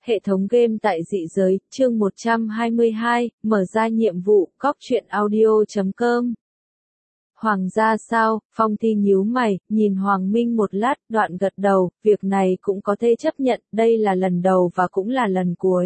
Hệ thống game tại dị giới, chương 122, mở ra nhiệm vụ, cóc truyện audio.com. Hoàng gia sao? Phong Thi nhíu mày, nhìn Hoàng Minh một lát, đoạn gật đầu, việc này cũng có thể chấp nhận, đây là lần đầu và cũng là lần cuối.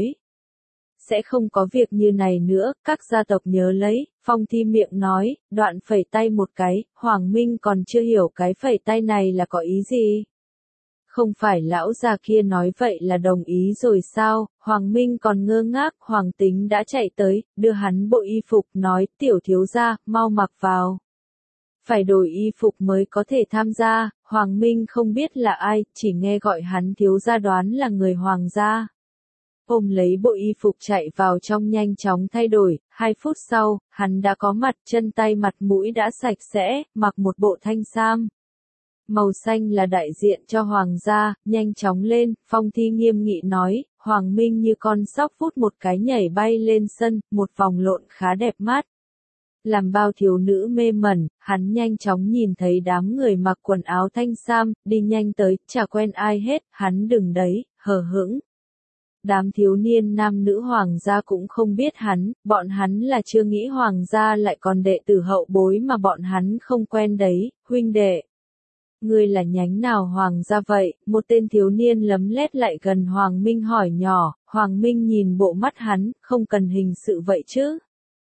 Sẽ không có việc như này nữa, các gia tộc nhớ lấy, Phong Thi miệng nói, đoạn phẩy tay một cái, Hoàng Minh còn chưa hiểu cái phẩy tay này là có ý gì. Không phải lão già kia nói vậy là đồng ý rồi sao? Hoàng Minh còn ngơ ngác, Hoàng Tính đã chạy tới, đưa hắn bộ y phục, nói, tiểu thiếu gia, mau mặc vào. Phải đổi y phục mới có thể tham gia, Hoàng Minh không biết là ai, chỉ nghe gọi hắn thiếu gia đoán là người Hoàng gia. Ôm lấy bộ y phục chạy vào trong nhanh chóng thay đổi, 2 phút sau, hắn đã có mặt, chân tay mặt mũi đã sạch sẽ, mặc một bộ thanh sam. Màu xanh là đại diện cho Hoàng gia, nhanh chóng lên, Phong Thi nghiêm nghị nói, Hoàng Minh như con sóc vút một cái nhảy bay lên sân, một vòng lộn khá đẹp mắt. Làm bao thiếu nữ mê mẩn, hắn nhanh chóng nhìn thấy đám người mặc quần áo thanh sam, đi nhanh tới, chả quen ai hết, hắn đừng đấy, hờ hững. Đám thiếu niên nam nữ hoàng gia cũng không biết hắn, bọn hắn là chưa nghĩ hoàng gia lại còn đệ tử hậu bối mà bọn hắn không quen đấy, huynh đệ. Ngươi là nhánh nào Hoàng gia vậy? Một tên thiếu niên lấm lét lại gần Hoàng Minh hỏi nhỏ, Hoàng Minh nhìn bộ mắt hắn, không cần hình sự vậy chứ.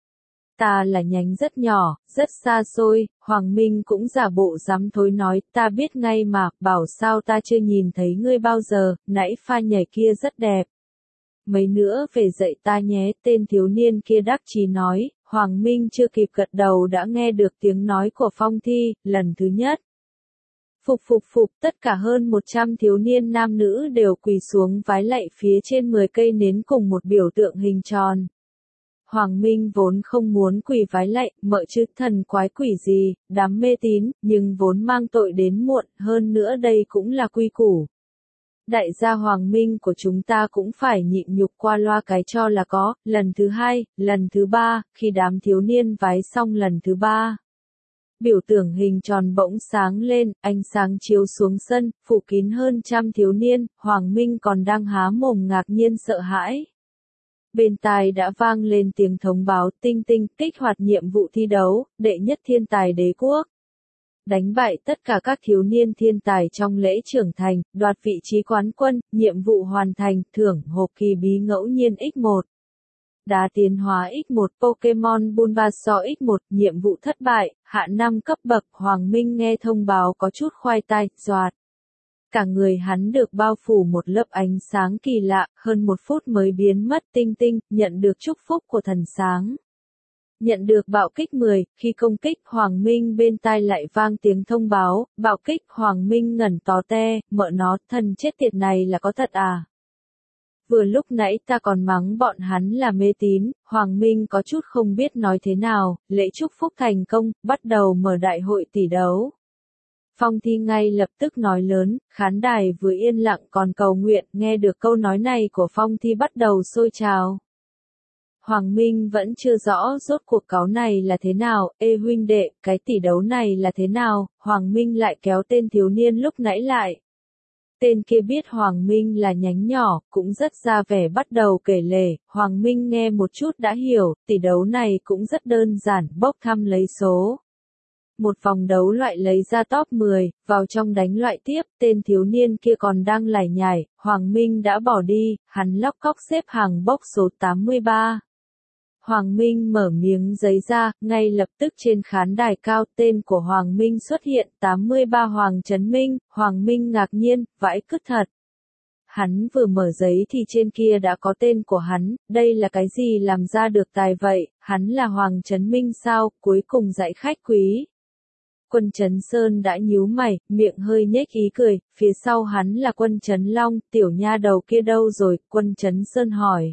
Ta là nhánh rất nhỏ, rất xa xôi, Hoàng Minh cũng giả bộ dám thối nói, ta biết ngay mà, bảo sao ta chưa nhìn thấy ngươi bao giờ, nãy pha nhảy kia rất đẹp. Mấy nữa về dạy ta nhé, tên thiếu niên kia đắc chí nói, Hoàng Minh chưa kịp gật đầu đã nghe được tiếng nói của Phong Thi, lần thứ nhất. Phục, tất cả hơn 100 thiếu niên nam nữ đều quỳ xuống vái lạy phía trên 10 cây nến cùng một biểu tượng hình tròn. Hoàng Minh vốn không muốn quỳ vái lạy, mợ chứ thần quái quỷ gì, đám mê tín, nhưng vốn mang tội đến muộn, hơn nữa đây cũng là quy củ. Đại gia Hoàng Minh của chúng ta cũng phải nhịn nhục qua loa cái cho là có, lần thứ 2, lần thứ 3, khi đám thiếu niên vái xong lần thứ 3. Biểu tượng hình tròn bỗng sáng lên, ánh sáng chiếu xuống sân, phủ kín hơn trăm thiếu niên, Hoàng Minh còn đang há mồm ngạc nhiên sợ hãi. Bên tai đã vang lên tiếng thông báo tinh kích hoạt nhiệm vụ thi đấu, đệ nhất thiên tài đế quốc. Đánh bại tất cả các thiếu niên thiên tài trong lễ trưởng thành, đoạt vị trí quán quân, nhiệm vụ hoàn thành, thưởng hộp kỳ bí ngẫu nhiên X1. Đá tiến hóa X1 Pokemon Bulbasaur X1, nhiệm vụ thất bại, hạ 5 cấp bậc, Hoàng Minh nghe thông báo có chút khoai tai, doạt. Cả người hắn được bao phủ một lớp ánh sáng kỳ lạ, hơn 1 phút mới biến mất tinh, nhận được chúc phúc của thần sáng. Nhận được bạo kích 10, khi công kích Hoàng Minh bên tai lại vang tiếng thông báo, bạo kích Hoàng Minh ngẩn tó te, mợ nó, thần chết tiệt này là có thật à? Vừa lúc nãy ta còn mắng bọn hắn là mê tín, Hoàng Minh có chút không biết nói thế nào, lễ chúc phúc thành công, bắt đầu mở đại hội tỷ đấu. Phong Thi ngay lập tức nói lớn, khán đài vừa yên lặng còn cầu nguyện, nghe được câu nói này của Phong Thi bắt đầu sôi trào. Hoàng Minh vẫn chưa rõ rốt cuộc cáo này là thế nào, ê huynh đệ, cái tỷ đấu này là thế nào, Hoàng Minh lại kéo tên thiếu niên lúc nãy lại. Tên kia biết Hoàng Minh là nhánh nhỏ, cũng rất ra vẻ bắt đầu kể lể, Hoàng Minh nghe một chút đã hiểu, tỷ đấu này cũng rất đơn giản, bốc thăm lấy số. Một vòng đấu loại lấy ra top 10, vào trong đánh loại tiếp, tên thiếu niên kia còn đang lải nhải, Hoàng Minh đã bỏ đi, hắn lóc cóc xếp hàng bốc số 83. Hoàng Minh mở miếng giấy ra, ngay lập tức trên khán đài cao tên của Hoàng Minh xuất hiện 83 Hoàng Trấn Minh, Hoàng Minh ngạc nhiên, vãi cứt thật. Hắn vừa mở giấy thì trên kia đã có tên của hắn, đây là cái gì làm ra được tài vậy, hắn là Hoàng Trấn Minh sao, cuối cùng dạy khách quý. Quân Trấn Sơn đã nhíu mày, miệng hơi nhếch ý cười, phía sau hắn là Quân Trấn Long, tiểu nha đầu kia đâu rồi, Quân Trấn Sơn hỏi.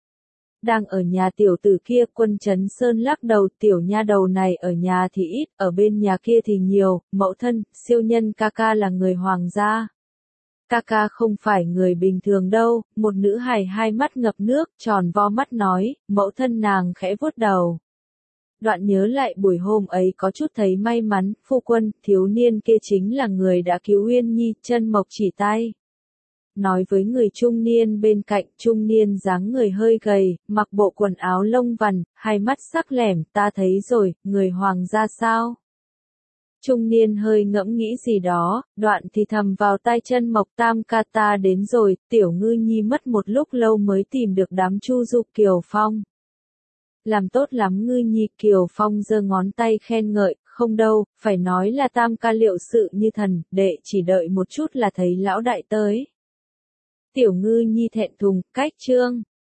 Đang ở nhà tiểu tử kia, Quân Trấn Sơn lắc đầu, tiểu nha đầu này ở nhà thì ít, ở bên nhà kia thì nhiều, mẫu thân, siêu nhân ca ca là người hoàng gia. Ca ca không phải người bình thường đâu, một nữ hài 2 mắt ngập nước, tròn vo mắt nói, mẫu thân nàng khẽ vuốt đầu. Đoạn nhớ lại buổi hôm ấy có chút thấy may mắn, phu quân, thiếu niên kia chính là người đã cứu Uyên Nhi, chân mộc chỉ tay. nói với người trung niên bên cạnh. Trung niên dáng người hơi gầy, mặc bộ quần áo lông vằn, hai mắt sắc lẻm. Ta thấy rồi, người Hoàng gia sao? Trung niên hơi ngẫm nghĩ gì đó, đoạn thì thầm vào tai chân Mộc Tam ca. Ta đến rồi. Tiểu Ngư Nhi mất một lúc lâu mới tìm được đám Chu Du. Kiều Phong: làm tốt lắm Ngư Nhi. Kiều Phong giơ ngón tay khen ngợi. Không đâu, phải nói là Tam ca liệu sự như thần, đệ chỉ đợi một chút là thấy lão đại tới. Tiểu Ngư Nhi thẹn thùng, cách chương